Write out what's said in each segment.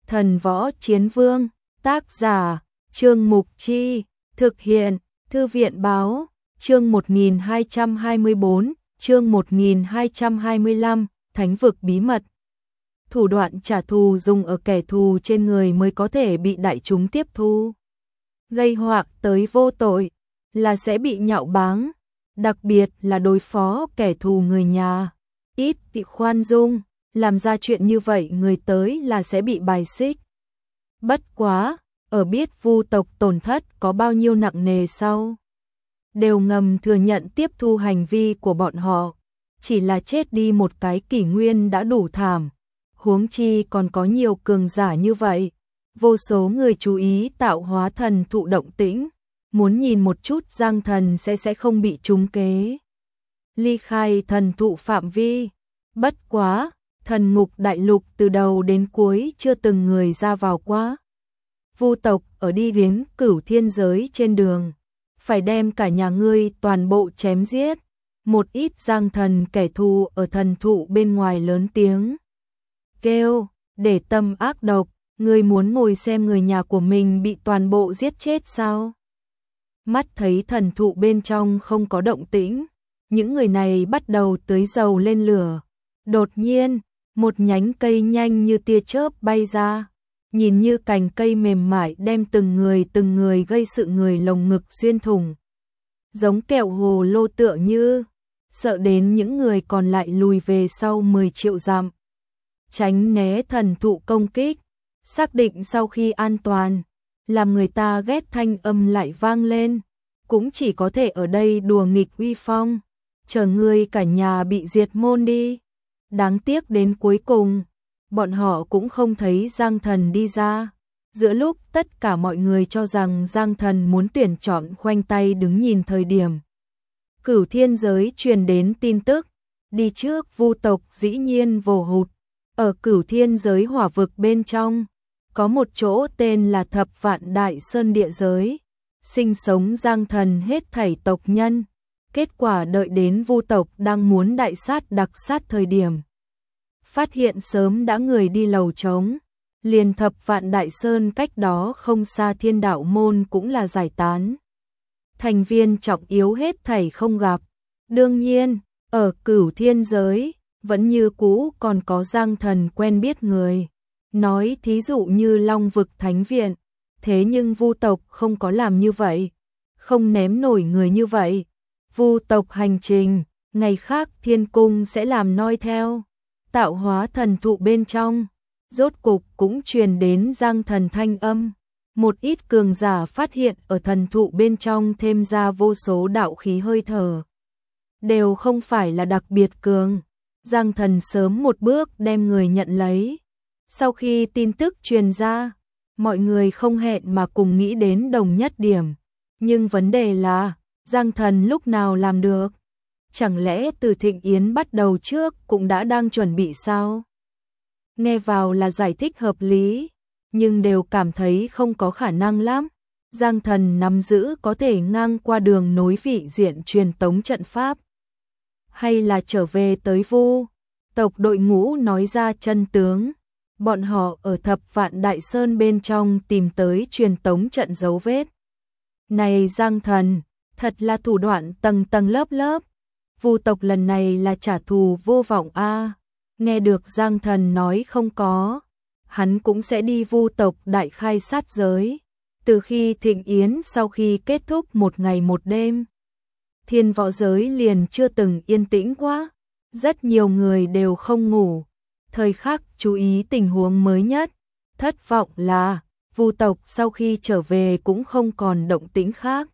Thần Võ Chiến Vương, tác giả, Trương Mục Chi, thực hiện, Thư viện Báo, chương 1224, chương 1225, Thánh vực bí mật. Thủ đoạn trả thù dùng ở kẻ thù trên người mới có thể bị đại chúng tiếp thu. Gây họa tới vô tội là sẽ bị nhạo báng, đặc biệt là đối phó kẻ thù người nhà. Ít bị khoan dung, làm ra chuyện như vậy người tới là sẽ bị bài xích. Bất quá, ở biết Vu tộc tổn thất có bao nhiêu nặng nề sau, đều ngầm thừa nhận tiếp thu hành vi của bọn họ, chỉ là chết đi một cái kỷ nguyên đã đủ thảm, huống chi còn có nhiều cường giả như vậy. Vô số người chú ý tạo hóa thần thụ động tĩnh, muốn nhìn một chút Giang Thần sẽ không bị trúng kế. Ly khai thần thụ phạm vi, bất quá, thần ngục đại lục từ đầu đến cuối chưa từng người ra vào quá. Vu tộc ở đi đến Cửu Thiên giới trên đường, phải đem cả nhà ngươi toàn bộ chém giết. Một ít Giang Thần kẻ thù ở thần thụ bên ngoài lớn tiếng kêu, để tâm ác độc, ngươi muốn ngồi xem người nhà của mình bị toàn bộ giết chết sao? Mắt thấy thần thụ bên trong không có động tĩnh, những người này bắt đầu tưới dầu lên lửa. Đột nhiên, một nhánh cây nhanh như tia chớp bay ra, nhìn như cành cây mềm mại đem từng người gây sự người lồng ngực xuyên thủng. Giống kẹo hồ lô tựa như, sợ đến những người còn lại lùi về sau 10 triệu dặm. Tránh né thần thụ công kích, xác định sau khi an toàn, làm người ta ghét thanh âm lại vang lên, cũng chỉ có thể ở đây đùa nghịch uy phong, chờ ngươi cả nhà bị diệt môn đi. Đáng tiếc đến cuối cùng, bọn họ cũng không thấy Giang Thần đi ra. Giữa lúc tất cả mọi người cho rằng Giang Thần muốn tuyển chọn khoanh tay đứng nhìn thời điểm, Cửu Thiên giới truyền đến tin tức, đi trước Vu tộc dĩ nhiên vồ hụt. Ở Cửu Thiên giới hỏa vực bên trong, có một chỗ tên là Thập Vạn Đại Sơn địa giới, sinh sống Giang Thần hết thảy tộc nhân. Kết quả đợi đến Vu tộc đang muốn đại sát đặc sát thời điểm, phát hiện sớm đã người đi lầu trống, liền Thập Vạn Đại Sơn cách đó không xa Thiên Đạo môn cũng là giải tán. Thành viên trọng yếu hết thảy không gặp. Đương nhiên, ở Cửu Thiên giới, vẫn như cũ còn có Giang Thần quen biết người. Nói thí dụ như Long vực Thánh viện, thế nhưng Vu tộc không có làm như vậy, không ném nổi người như vậy. Vu tộc hành trình, ngày khác Thiên cung sẽ làm noi theo. Tạo hóa thần thụ bên trong, rốt cục cũng truyền đến Giang Thần thanh âm. Một ít cường giả phát hiện ở thần thụ bên trong thêm ra vô số đạo khí hơi thở, đều không phải là đặc biệt cường. Giang Thần sớm một bước đem người nhận lấy. Sau khi tin tức truyền ra, mọi người không hẹn mà cùng nghĩ đến đồng nhất điểm. Nhưng vấn đề là, Giang Thần lúc nào làm được? Chẳng lẽ từ Thịnh Yến bắt đầu trước cũng đã đang chuẩn bị sao? Nghe vào là giải thích hợp lý, nhưng đều cảm thấy không có khả năng lắm. Giang Thần nắm giữ có thể ngang qua đường nối vị diện truyền tống trận pháp, hay là trở về tới Vu tộc đội ngũ nói ra chân tướng. Bọn họ ở Thập Vạn Đại Sơn bên trong tìm tới truyền tống trận dấu vết. Này Giang Thần, thật là thủ đoạn tầng tầng lớp lớp. Vu tộc lần này là trả thù vô vọng a. Nghe được Giang Thần nói không có, hắn cũng sẽ đi Vu tộc đại khai sát giới. Từ khi Thịnh Yến sau khi kết thúc một ngày một đêm, Thiên Võ giới liền chưa từng yên tĩnh quá. Rất nhiều người đều không ngủ, thời khắc chú ý tình huống mới nhất. Thất vọng là, Vu tộc sau khi trở về cũng không còn động tĩnh khác.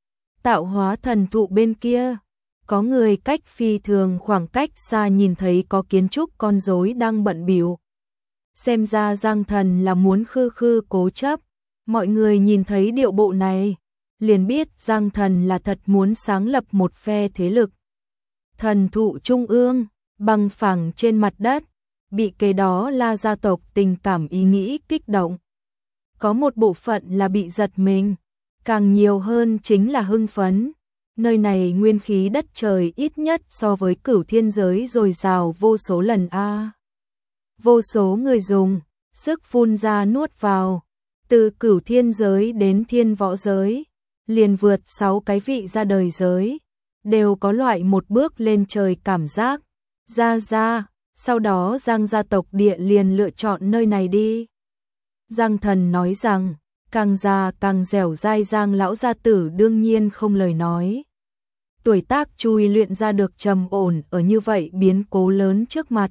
Tạo hóa thần thụ bên kia, có người cách phi thường khoảng cách xa nhìn thấy có kiến trúc con rối đang bận bịu. Xem ra Giang Thần là muốn khư cố chấp. Mọi người nhìn thấy điệu bộ này, liền biết Giang Thần là thật muốn sáng lập một phe thế lực. Thần thụ trung ương, bằng phẳng trên mặt đất, bị kế đó là gia tộc tình cảm ý nghĩ kích động. Có một bộ phận là bị giật mình, càng nhiều hơn chính là hưng phấn. Nơi này nguyên khí đất trời ít nhất so với Cửu Thiên giới dồi dào vô số lần a. Vô số người dùng, sức phun ra nuốt vào. Từ cửu thiên giới đến thiên võ giới, liền vượt 6 cái vị ra đời giới, đều có loại một bước lên trời cảm giác. Ra, sau đó Giang gia tộc địa liền lựa chọn nơi này đi. Giang Thần nói rằng, càng già càng dẻo dai Giang lão gia tử đương nhiên không lời nói. Tuổi tác chui luyện ra được trầm ổn ở như vậy biến cố lớn trước mặt.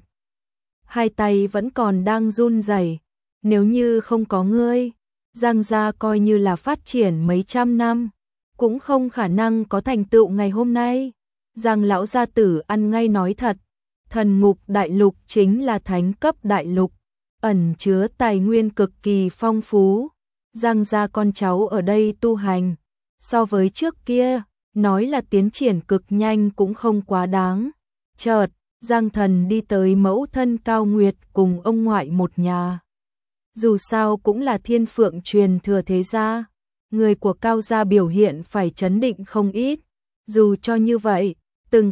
Hai tay vẫn còn đang run rẩy. Nếu như không có ngươi, Giang gia coi như là phát triển mấy trăm năm, cũng không khả năng có thành tựu ngày hôm nay. Giang lão gia tử ăn ngay nói thật, Thần Ngục Đại Lục chính là thánh cấp đại lục, ẩn chứa tài nguyên cực kỳ phong phú. Giang gia con cháu ở đây tu hành, so với trước kia, nói là tiến triển cực nhanh cũng không quá đáng. Chợt, Giang Thần đi tới mẫu thân Cao Nguyệt cùng ông ngoại một nhà. Dù sao cũng là thiên phượng truyền thừa thế gia, người của Cao gia biểu hiện phải trấn định không ít. Dù cho như vậy, từng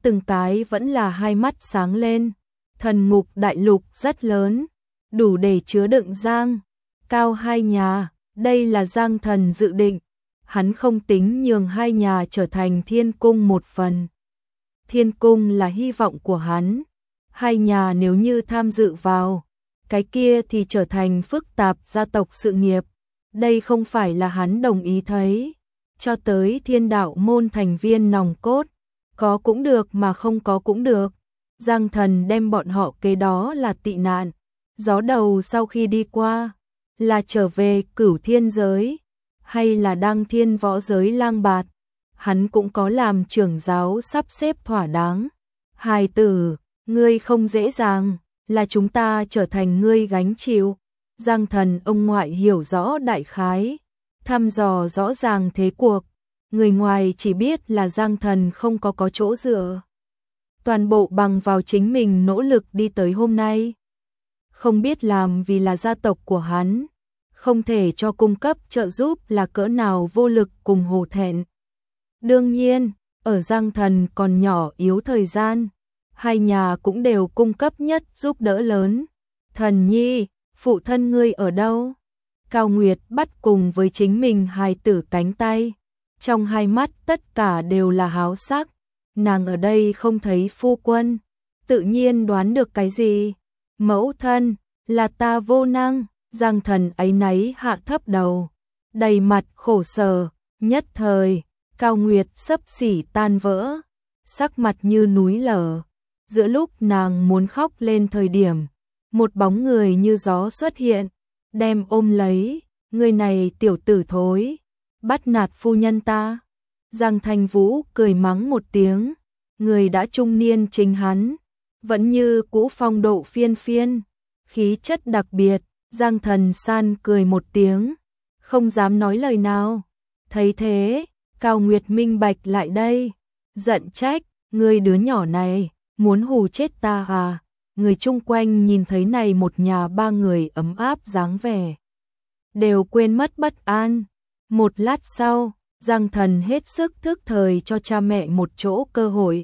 cái vẫn là hai mắt sáng lên. Thần Ngục Đại Lục rất lớn, đủ để chứa đựng Giang, Cao hai nhà. Đây là Giang Thần dự định, hắn không tính nhường hai nhà trở thành thiên cung một phần. Thiên cung là hy vọng của hắn, hai nhà nếu như tham dự vào, cái kia thì trở thành phức tạp gia tộc sự nghiệp. Đây không phải là hắn đồng ý thấy. Cho tới Thiên Đạo môn thành viên nòng cốt, có cũng được mà không có cũng được. Giang Thần đem bọn họ kế đó là tị nạn. Gió đầu sau khi đi qua, là trở về cửu thiên giới, hay là đăng thiên võ giới lang bạt, hắn cũng có làm trưởng giáo sắp xếp thỏa đáng. Hài tử, ngươi không dễ dàng, là chúng ta trở thành ngươi gánh chịu. Giang Thần ông ngoại hiểu rõ đại khái, thăm dò rõ ràng thế cuộc, người ngoài chỉ biết là Giang Thần không có chỗ dựa. Toàn bộ bằng vào chính mình nỗ lực đi tới hôm nay. Không biết làm vì là gia tộc của hắn, không thể cho cung cấp trợ giúp là cỡ nào vô lực cùng hổ thẹn. Đương nhiên, ở Giang Thần còn nhỏ yếu thời gian, hai nhà cũng đều cung cấp nhất giúp đỡ lớn. Thần nhi, phụ thân ngươi ở đâu? Cao Nguyệt bắt cùng với chính mình hài tử cánh tay, trong hai mắt tất cả đều là háo sắc. Nàng ở đây không thấy phu quân, tự nhiên đoán được cái gì. Mẫu thân, là ta vô năng. Giang Thần áy náy hạ thấp đầu, đầy mặt khổ sở. Nhất thời, Cao Nguyệt xấp xỉ tan vỡ, sắc mặt như núi lở. Giữa lúc nàng muốn khóc lên thời điểm, một bóng người như gió xuất hiện, đem ôm lấy. Người này tiểu tử thối, bắt nạt phu nhân ta. Giang Thanh Vũ cười mắng một tiếng, người đã trung niên chính hắn, vẫn như cũ phong độ phiên phiên, khí chất đặc biệt. Giang Thần san cười một tiếng, không dám nói lời nào. Thấy thế, Cao Nguyệt minh bạch lại đây, giận trách, ngươi đứa nhỏ này, muốn hù chết ta à? Người chung quanh nhìn thấy này một nhà ba người ấm áp dáng vẻ, đều quên mất bất an. Một lát sau, Giang Thần hết sức thức thời cho cha mẹ một chỗ cơ hội.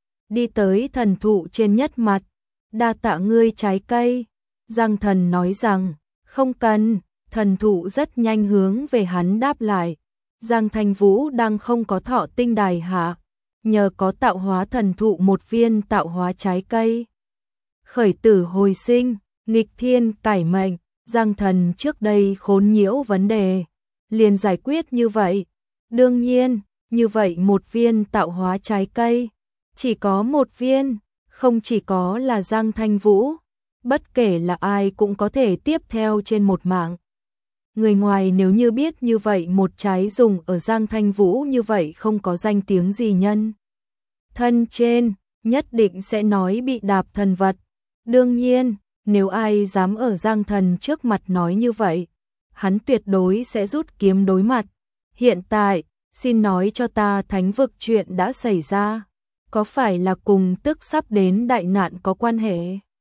Đi tới thần thụ trên nhất mặt, đa tạ ngươi trái cây. Giang Thần nói rằng, không cần. Thần thụ rất nhanh hướng về hắn đáp lại. Giang Thanh Vũ đang không có thọ tinh đài hạ, nhờ có tạo hóa thần thụ một viên tạo hóa trái cây. Khởi tử hồi sinh, nghịch thiên cải mệnh. Giang Thần trước đây khốn nhiễu vấn đề, liền giải quyết như vậy. Đương nhiên, như vậy một viên tạo hóa trái cây, chỉ có một viên, không chỉ có là Giang Thanh Vũ, bất kể là ai cũng có thể tiếp theo trên một mạng. Người ngoài nếu như biết như vậy một trái dùng ở Giang Thanh Vũ như vậy không có danh tiếng gì nhân thân trên, nhất định sẽ nói bị đạp thần vật. Đương nhiên, nếu ai dám ở Giang Thần trước mặt nói như vậy, hắn tuyệt đối sẽ rút kiếm đối mặt. Hiện tại, xin nói cho ta thánh vực chuyện đã xảy ra, có phải là cùng tức sắp đến đại nạn có quan hệ?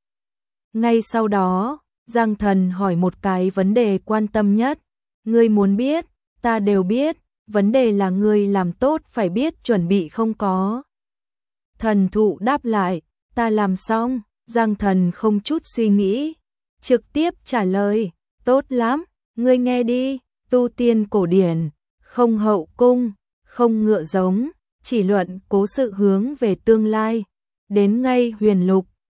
Ngay sau đó, Giang Thần hỏi một cái vấn đề quan tâm nhất. Ngươi muốn biết, ta đều biết, vấn đề là ngươi làm tốt phải biết chuẩn bị không có. Thần thụ đáp lại, ta làm xong. Giang Thần không chút suy nghĩ, trực tiếp trả lời, tốt lắm, ngươi nghe đi, tu tiên cổ điển, không hậu cung, không ngựa giống, chỉ luận cố sự hướng về tương lai, đến ngay huyền lục,